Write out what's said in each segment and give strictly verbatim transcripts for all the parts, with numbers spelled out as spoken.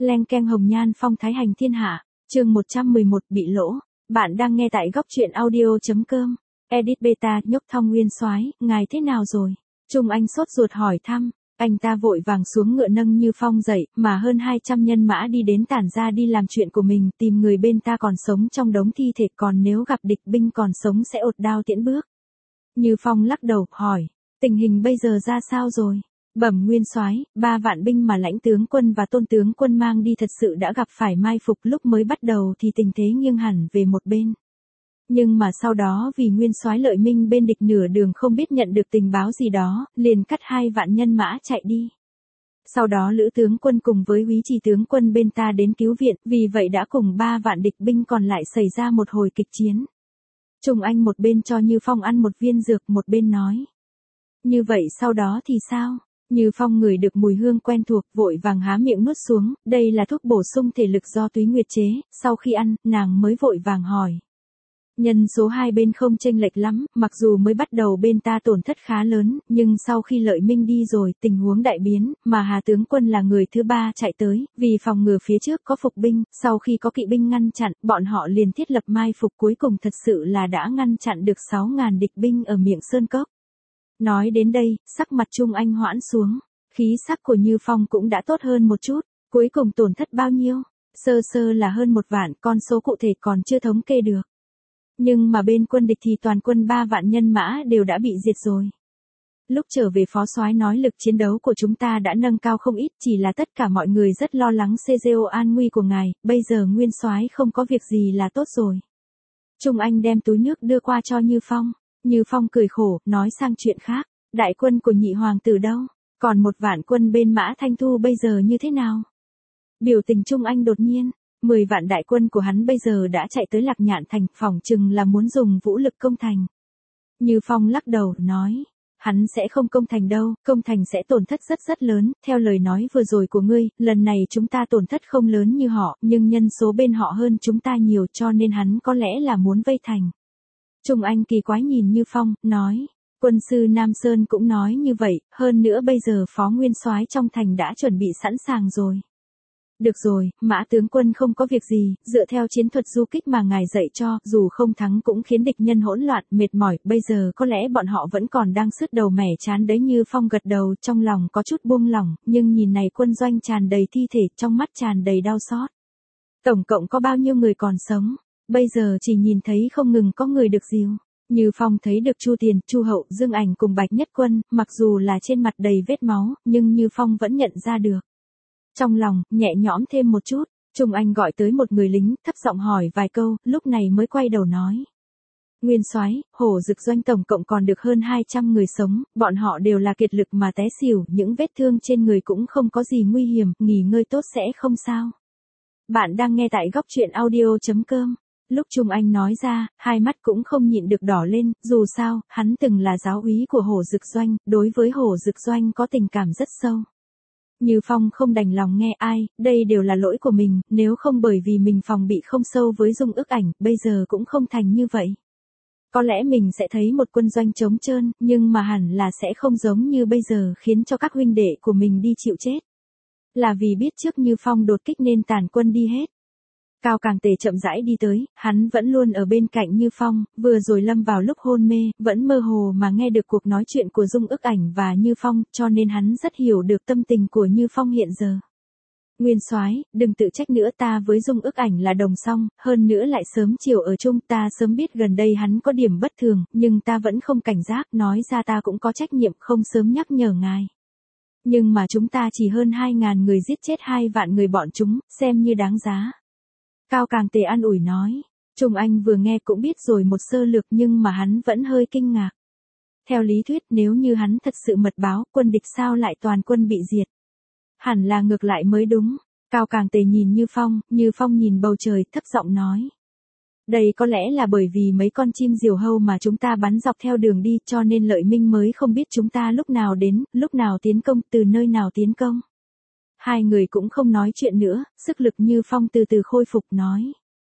Leng keng hồng nhan phong thái hành thiên hạ, chương một trăm mười một bị lỗ. Bạn đang nghe tại góc truyện audio.com. Edit beta nhốc thong nguyên soái, ngài thế nào rồi? Trung Anh sốt ruột hỏi thăm. Anh ta vội vàng xuống ngựa nâng Như Phong dậy, mà hơn hai trăm nhân mã đi đến tản ra đi làm chuyện của mình, tìm người bên ta còn sống trong đống thi thể, còn nếu gặp địch binh còn sống sẽ ột đao tiễn bước. Như Phong lắc đầu, hỏi, tình hình bây giờ ra sao rồi? Bẩm nguyên soái, ba vạn binh mà lãnh tướng quân và tôn tướng quân mang đi thật sự đã gặp phải mai phục, lúc mới bắt đầu thì tình thế nghiêng hẳn về một bên. Nhưng mà sau đó vì nguyên soái Lợi Minh bên địch nửa đường không biết nhận được tình báo gì đó, liền cắt hai vạn nhân mã chạy đi. Sau đó Lữ tướng quân cùng với Úy Trì tướng quân bên ta đến cứu viện, vì vậy đã cùng ba vạn địch binh còn lại xảy ra một hồi kịch chiến. Trung Anh một bên cho Như Phong ăn một viên dược, một bên nói. Như vậy sau đó thì sao? Như Phong ngửi được mùi hương quen thuộc, vội vàng há miệng nuốt xuống, đây là thuốc bổ sung thể lực do Túy Nguyệt chế, sau khi ăn, nàng mới vội vàng hỏi. Nhân số hai bên không chênh lệch lắm, mặc dù mới bắt đầu bên ta tổn thất khá lớn, nhưng sau khi Lợi Minh đi rồi, tình huống đại biến, mà Hà tướng quân là người thứ ba chạy tới, vì phòng ngừa phía trước có phục binh, sau khi có kỵ binh ngăn chặn, bọn họ liền thiết lập mai phục, cuối cùng thật sự là đã ngăn chặn được sáu ngàn địch binh ở miệng sơn cốc. Nói đến đây, sắc mặt Trung Anh hoãn xuống, khí sắc của Như Phong cũng đã tốt hơn một chút, cuối cùng tổn thất bao nhiêu? Sơ sơ là hơn một vạn, con số cụ thể còn chưa thống kê được. Nhưng mà bên quân địch thì toàn quân ba vạn nhân mã đều đã bị diệt rồi. Lúc trở về phó soái nói lực chiến đấu của chúng ta đã nâng cao không ít, chỉ là tất cả mọi người rất lo lắng xê giê ô an nguy của ngài, bây giờ nguyên soái không có việc gì là tốt rồi. Trung Anh đem túi nước đưa qua cho Như Phong. Như Phong cười khổ, nói sang chuyện khác, đại quân của nhị hoàng tử đâu, còn một vạn quân bên Mã Thanh Thu bây giờ như thế nào? Biểu tình Trung Anh đột nhiên, mười vạn đại quân của hắn bây giờ đã chạy tới Lạc Nhạn thành, phỏng chừng là muốn dùng vũ lực công thành. Như Phong lắc đầu, nói, hắn sẽ không công thành đâu, công thành sẽ tổn thất rất rất lớn, theo lời nói vừa rồi của ngươi, lần này chúng ta tổn thất không lớn như họ, nhưng nhân số bên họ hơn chúng ta nhiều cho nên hắn có lẽ là muốn vây thành. Trung Anh kỳ quái nhìn Như Phong, nói, quân sư Nam Sơn cũng nói như vậy, hơn nữa bây giờ phó nguyên soái trong thành đã chuẩn bị sẵn sàng rồi. Được rồi, Mã tướng quân không có việc gì, dựa theo chiến thuật du kích mà ngài dạy cho, dù không thắng cũng khiến địch nhân hỗn loạn, mệt mỏi, bây giờ có lẽ bọn họ vẫn còn đang sứt đầu mẻ chán đấy. Như Phong gật đầu, trong lòng có chút buông lỏng, nhưng nhìn này quân doanh tràn đầy thi thể, trong mắt tràn đầy đau xót. Tổng cộng có bao nhiêu người còn sống? Bây giờ chỉ nhìn thấy không ngừng có người được dìu. Như Phong thấy được Chu Tiền, Chu Hậu, Dương Ảnh cùng Bạch Nhất Quân, mặc dù là trên mặt đầy vết máu, nhưng Như Phong vẫn nhận ra được. Trong lòng, nhẹ nhõm thêm một chút, Trung Anh gọi tới một người lính, thấp giọng hỏi vài câu, lúc này mới quay đầu nói. Nguyên soái, Hổ Dực doanh tổng cộng còn được hơn hai trăm người sống, bọn họ đều là kiệt lực mà té xỉu, những vết thương trên người cũng không có gì nguy hiểm, nghỉ ngơi tốt sẽ không sao. Bạn đang nghe tại góc truyện audio.com. Lúc Trung Anh nói ra, hai mắt cũng không nhịn được đỏ lên, dù sao, hắn từng là giáo úy của Hổ Dực doanh, đối với Hổ Dực doanh có tình cảm rất sâu. Như Phong không đành lòng nghe ai, đây đều là lỗi của mình, nếu không bởi vì mình phòng bị không sâu với Dung Ức Ảnh, bây giờ cũng không thành như vậy. Có lẽ mình sẽ thấy một quân doanh trống trơn, nhưng mà hẳn là sẽ không giống như bây giờ khiến cho các huynh đệ của mình đi chịu chết. Là vì biết trước Như Phong đột kích nên tàn quân đi hết. Cao Càng Tề chậm rãi đi tới, hắn vẫn luôn ở bên cạnh Như Phong, vừa rồi lâm vào lúc hôn mê, vẫn mơ hồ mà nghe được cuộc nói chuyện của Dung Ức Ảnh và Như Phong, cho nên hắn rất hiểu được tâm tình của Như Phong hiện giờ. Nguyên soái, đừng tự trách nữa, ta với Dung Ức Ảnh là đồng song, hơn nữa lại sớm chiều ở chung, ta sớm biết gần đây hắn có điểm bất thường, nhưng ta vẫn không cảnh giác, nói ra ta cũng có trách nhiệm không sớm nhắc nhở ngài. Nhưng mà chúng ta chỉ hơn hai ngàn người giết chết hai vạn người bọn chúng, xem như đáng giá. Cao Càng Tề an ủi nói. Trung Anh vừa nghe cũng biết rồi một sơ lược, nhưng mà hắn vẫn hơi kinh ngạc. Theo lý thuyết, nếu như hắn thật sự mật báo, quân địch sao lại toàn quân bị diệt? Hẳn là ngược lại mới đúng. Cao Càng Tề nhìn Như Phong, Như Phong nhìn bầu trời, thấp giọng nói. Đây có lẽ là bởi vì mấy con chim diều hâu mà chúng ta bắn dọc theo đường đi, cho nên Lợi Minh mới không biết chúng ta lúc nào đến, lúc nào tiến công, từ nơi nào tiến công. Hai người cũng không nói chuyện nữa, sức lực Như Phong từ từ khôi phục, nói.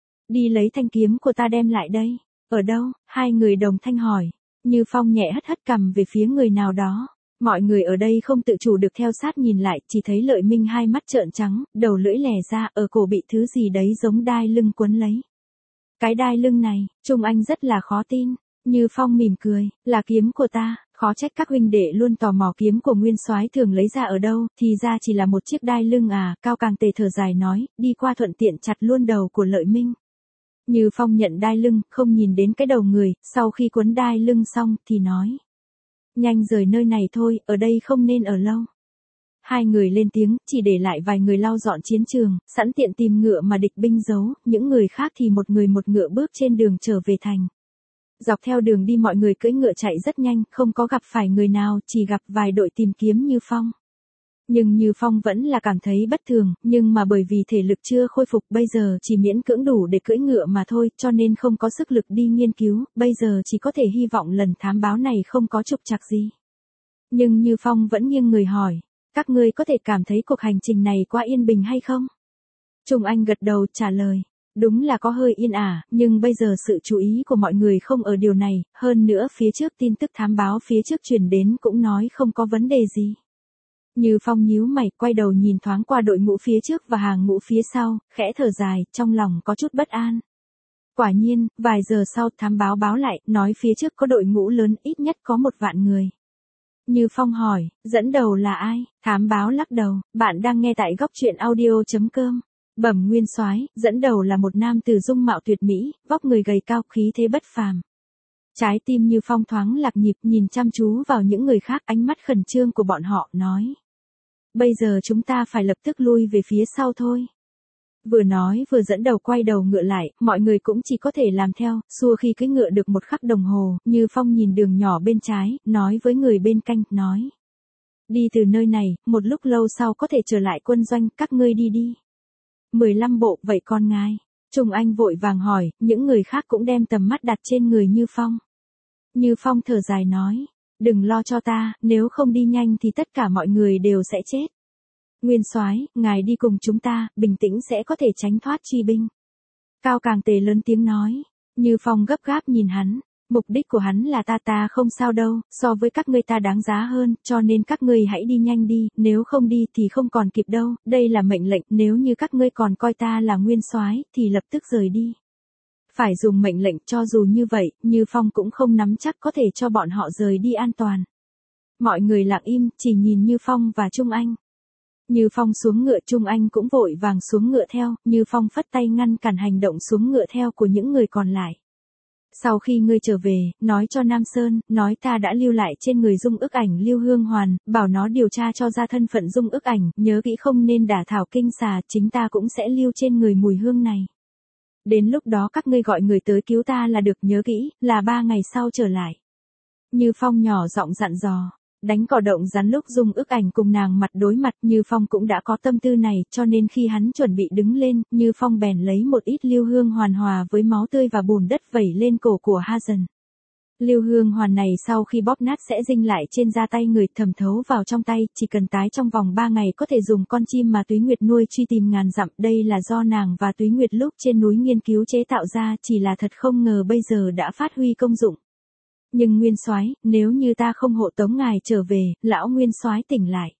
Đi lấy thanh kiếm của ta đem lại đây. Ở đâu? Hai người đồng thanh hỏi. Như Phong nhẹ hất hất cằm về phía người nào đó. Mọi người ở đây không tự chủ được theo sát nhìn lại, chỉ thấy Lợi Minh hai mắt trợn trắng, đầu lưỡi lè ra, ở cổ bị thứ gì đấy giống đai lưng quấn lấy. Cái đai lưng này, Trung Anh rất là khó tin. Như Phong mỉm cười, là kiếm của ta, khó trách các huynh đệ luôn tò mò kiếm của Nguyên Soái thường lấy ra ở đâu, thì ra chỉ là một chiếc đai lưng à, Cao Càng Tề thở dài nói, đi qua thuận tiện chặt luôn đầu của Lợi Minh. Như Phong nhận đai lưng, không nhìn đến cái đầu người, sau khi quấn đai lưng xong, thì nói. Nhanh rời nơi này thôi, ở đây không nên ở lâu. Hai người lên tiếng, chỉ để lại vài người lau dọn chiến trường, sẵn tiện tìm ngựa mà địch binh giấu, những người khác thì một người một ngựa bước trên đường trở về thành. Dọc theo đường đi mọi người cưỡi ngựa chạy rất nhanh, không có gặp phải người nào, chỉ gặp vài đội tìm kiếm Như Phong. Nhưng Như Phong vẫn là cảm thấy bất thường, nhưng mà bởi vì thể lực chưa khôi phục bây giờ chỉ miễn cưỡng đủ để cưỡi ngựa mà thôi, cho nên không có sức lực đi nghiên cứu, bây giờ chỉ có thể hy vọng lần thám báo này không có trục trặc gì. Nhưng Như Phong vẫn nghiêng người hỏi, các ngươi có thể cảm thấy cuộc hành trình này quá yên bình hay không? Trung Anh gật đầu trả lời. Đúng là có hơi yên ả, nhưng bây giờ sự chú ý của mọi người không ở điều này, hơn nữa phía trước tin tức thám báo phía trước truyền đến cũng nói không có vấn đề gì. Như Phong nhíu mày, quay đầu nhìn thoáng qua đội ngũ phía trước và hàng ngũ phía sau, khẽ thở dài, trong lòng có chút bất an. Quả nhiên, vài giờ sau thám báo báo lại, nói phía trước có đội ngũ lớn ít nhất có một vạn người. Như Phong hỏi, dẫn đầu là ai? Thám báo lắc đầu, bạn đang nghe tại góc truyện audio chấm com. Bẩm Nguyên Soái, dẫn đầu là một nam tử dung mạo tuyệt mỹ, vóc người gầy cao, khí thế bất phàm. Trái tim Như Phong thoáng lạc nhịp, nhìn chăm chú vào những người khác, ánh mắt khẩn trương của bọn họ, nói. Bây giờ chúng ta phải lập tức lui về phía sau thôi. Vừa nói vừa dẫn đầu quay đầu ngựa lại, mọi người cũng chỉ có thể làm theo, xua khi cưỡi ngựa được một khắc đồng hồ, Như Phong nhìn đường nhỏ bên trái, nói với người bên cạnh, nói. Đi từ nơi này, một lúc lâu sau có thể trở lại quân doanh, các ngươi đi đi. mười lăm bộ, vậy con ngài? Trung Anh vội vàng hỏi, những người khác cũng đem tầm mắt đặt trên người Như Phong. Như Phong thở dài nói, đừng lo cho ta, nếu không đi nhanh thì tất cả mọi người đều sẽ chết. Nguyên Soái, ngài đi cùng chúng ta, bình tĩnh sẽ có thể tránh thoát truy binh. Cao Càng Tề lớn tiếng nói, Như Phong gấp gáp nhìn hắn. Mục đích của hắn là ta ta không sao đâu, so với các ngươi ta đáng giá hơn, cho nên các ngươi hãy đi nhanh đi, nếu không đi thì không còn kịp đâu, đây là mệnh lệnh, nếu như các ngươi còn coi ta là Nguyên Soái thì lập tức rời đi. Phải dùng mệnh lệnh, cho dù như vậy, Như Phong cũng không nắm chắc có thể cho bọn họ rời đi an toàn. Mọi người lặng im, chỉ nhìn Như Phong và Trung Anh. Như Phong xuống ngựa, Trung Anh cũng vội vàng xuống ngựa theo, Như Phong phất tay ngăn cản hành động xuống ngựa theo của những người còn lại. Sau khi ngươi trở về, nói cho Nam Sơn, nói ta đã lưu lại trên người Dung Ức Ảnh Lưu Hương Hoàn, bảo nó điều tra cho ra thân phận Dung Ức Ảnh, nhớ kỹ không nên đả thảo kinh xà, chính ta cũng sẽ lưu trên người mùi hương này. Đến lúc đó các ngươi gọi người tới cứu ta là được, nhớ kỹ, là ba ngày sau trở lại. Như Phong nhỏ giọng dặn dò. Đánh cỏ động rắn lúc Dung Ức Ảnh cùng nàng mặt đối mặt, Như Phong cũng đã có tâm tư này, cho nên khi hắn chuẩn bị đứng lên, Như Phong bèn lấy một ít lưu hương hoàn hòa với máu tươi và bùn đất vẩy lên cổ của Ha Dần. Lưu hương hoàn này sau khi bóp nát sẽ dinh lại trên da tay người, thẩm thấu vào trong tay, chỉ cần tái trong vòng ba ngày có thể dùng con chim mà Túy Nguyệt nuôi truy tìm ngàn dặm, đây là do nàng và Túy Nguyệt lúc trên núi nghiên cứu chế tạo ra, chỉ là thật không ngờ bây giờ đã phát huy công dụng. Nhưng Nguyên Soái, nếu như ta không hộ tống ngài trở về, lão Nguyên Soái tỉnh lại.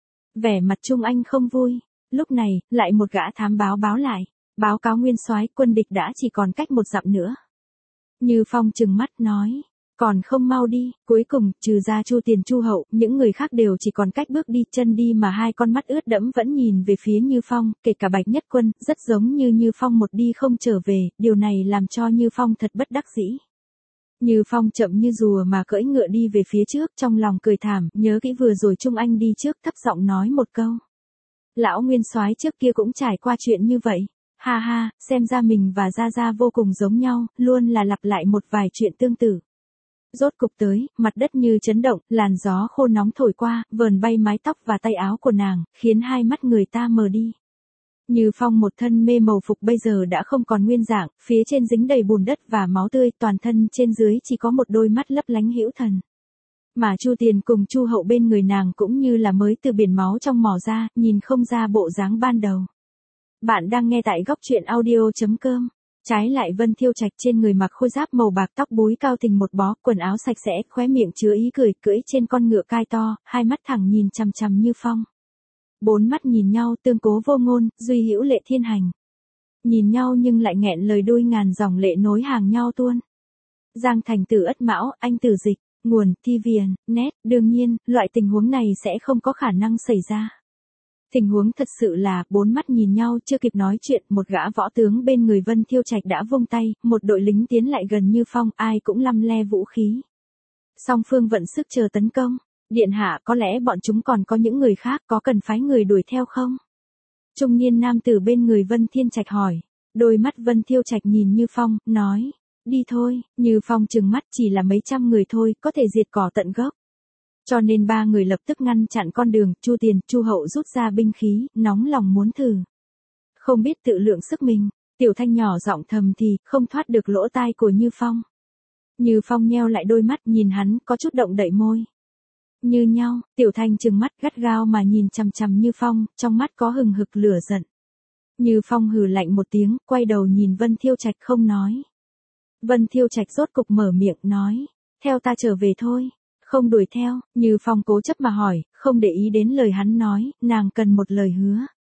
Vẻ mặt Trung Anh không vui. Lúc này, lại một gã thám báo báo lại, báo cáo Nguyên Soái, quân địch đã chỉ còn cách một dặm nữa. Như Phong trừng mắt nói, còn không mau đi. Cuối cùng, trừ ra Chu Tiền Chu Hậu, những người khác đều chỉ còn cách bước đi chân đi mà hai con mắt ướt đẫm vẫn nhìn về phía Như Phong, kể cả Bạch Nhất Quân, rất giống như Như Phong một đi không trở về, điều này làm cho Như Phong thật bất đắc dĩ. Như Phong chậm như rùa mà cưỡi ngựa đi về phía trước, trong lòng cười thảm, nhớ kỹ vừa rồi Trung Anh đi trước thấp giọng nói một câu. Lão Nguyên Soái trước kia cũng trải qua chuyện như vậy. Ha ha, xem ra mình và Gia Gia vô cùng giống nhau, luôn là lặp lại một vài chuyện tương tự. Rốt cục tới, mặt đất như chấn động, làn gió khô nóng thổi qua, vờn bay mái tóc và tay áo của nàng, khiến hai mắt người ta mờ đi. Như Phong một thân mê màu phục bây giờ đã không còn nguyên dạng, phía trên dính đầy bùn đất và máu tươi, toàn thân trên dưới chỉ có một đôi mắt lấp lánh hữu thần. Mà Chu Tiền cùng Chu Hậu bên người nàng cũng như là mới từ biển máu trong mỏ ra, nhìn không ra bộ dáng ban đầu. Bạn đang nghe tại góc truyện audio chấm com. Trái lại Vân Thiêu Trạch trên người mặc khôi giáp màu bạc, tóc búi cao tình một bó, quần áo sạch sẽ, khóe miệng chứa ý cười, cưỡi trên con ngựa cai to, hai mắt thẳng nhìn chằm chằm Như Phong. Bốn mắt nhìn nhau, tương cố vô ngôn, duy hữu lệ thiên hành. Nhìn nhau nhưng lại nghẹn lời đôi ngàn dòng lệ nối hàng nhau tuôn. Giang thành Tử Ất Mão, anh Tử Dịch, nguồn, ti vi en, net, đương nhiên, loại tình huống này sẽ không có khả năng xảy ra. Tình huống thật sự là, bốn mắt nhìn nhau chưa kịp nói chuyện, một gã võ tướng bên người Vân Thiêu Trạch đã vung tay, một đội lính tiến lại gần Như Phong, ai cũng lăm le vũ khí. Song phương vận sức chờ tấn công. Điện hạ, có lẽ bọn chúng còn có những người khác, có cần phái người đuổi theo không? Trung niên nam tử bên người Vân Thiên Trạch hỏi. Đôi mắt Vân Thiêu Trạch nhìn Như Phong, nói. Đi thôi. Như Phong trừng mắt, chỉ là mấy trăm người thôi, có thể diệt cỏ tận gốc. Cho nên ba người lập tức ngăn chặn con đường, Chu Tiền, Chu Hậu rút ra binh khí, nóng lòng muốn thử. Không biết tự lượng sức mình, Tiểu Thanh nhỏ giọng thầm thì, không thoát được lỗ tai của Như Phong. Như Phong nheo lại đôi mắt nhìn hắn, có chút động đậy môi. Như nhau, Tiểu Thanh trừng mắt gắt gao mà nhìn chằm chằm Như Phong, trong mắt có hừng hực lửa giận. Như Phong hừ lạnh một tiếng, quay đầu nhìn Vân Thiêu Trạch không nói. Vân Thiêu Trạch rốt cục mở miệng nói, theo ta trở về thôi. Không đuổi theo, Như Phong cố chấp mà hỏi, không để ý đến lời hắn nói, nàng cần một lời hứa.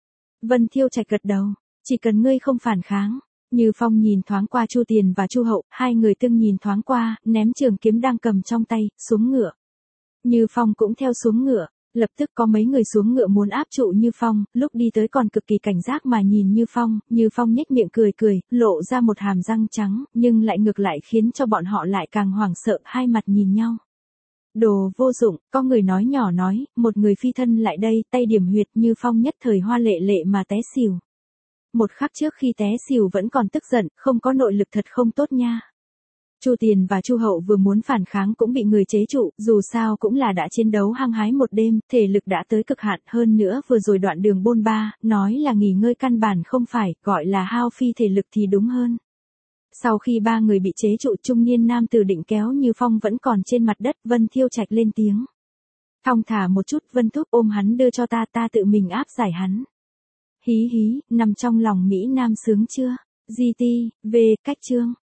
Vân Thiêu Trạch gật đầu, chỉ cần ngươi không phản kháng. Như Phong nhìn thoáng qua Chu Tiền và Chu Hậu, hai người tương nhìn thoáng qua, ném trường kiếm đang cầm trong tay, xuống ngựa. Như Phong cũng theo xuống ngựa, lập tức có mấy người xuống ngựa muốn áp trụ Như Phong, lúc đi tới còn cực kỳ cảnh giác mà nhìn Như Phong, Như Phong nhếch miệng cười cười, lộ ra một hàm răng trắng, nhưng lại ngược lại khiến cho bọn họ lại càng hoảng sợ, hai mặt nhìn nhau. Đồ vô dụng, có người nói nhỏ nói, một người phi thân lại đây, tay điểm huyệt Như Phong nhất thời hoa lệ lệ mà té xỉu. Một khắc trước khi té xỉu vẫn còn tức giận, không có nội lực thật không tốt nha. Chu Tiền và Chu Hậu vừa muốn phản kháng cũng bị người chế trụ, dù sao cũng là đã chiến đấu hăng hái một đêm, thể lực đã tới cực hạn, hơn nữa vừa rồi đoạn đường bôn ba, nói là nghỉ ngơi căn bản không phải, gọi là hao phi thể lực thì đúng hơn. Sau khi ba người bị chế trụ, trung niên nam tử định kéo Như Phong vẫn còn trên mặt đất, Vân Thiêu Trạch lên tiếng. Thong thả một chút, Vân Thúc ôm hắn đưa cho ta, ta tự mình áp giải hắn. Hí hí, nằm trong lòng Mỹ Nam sướng chưa? giê tê, về, cách chương.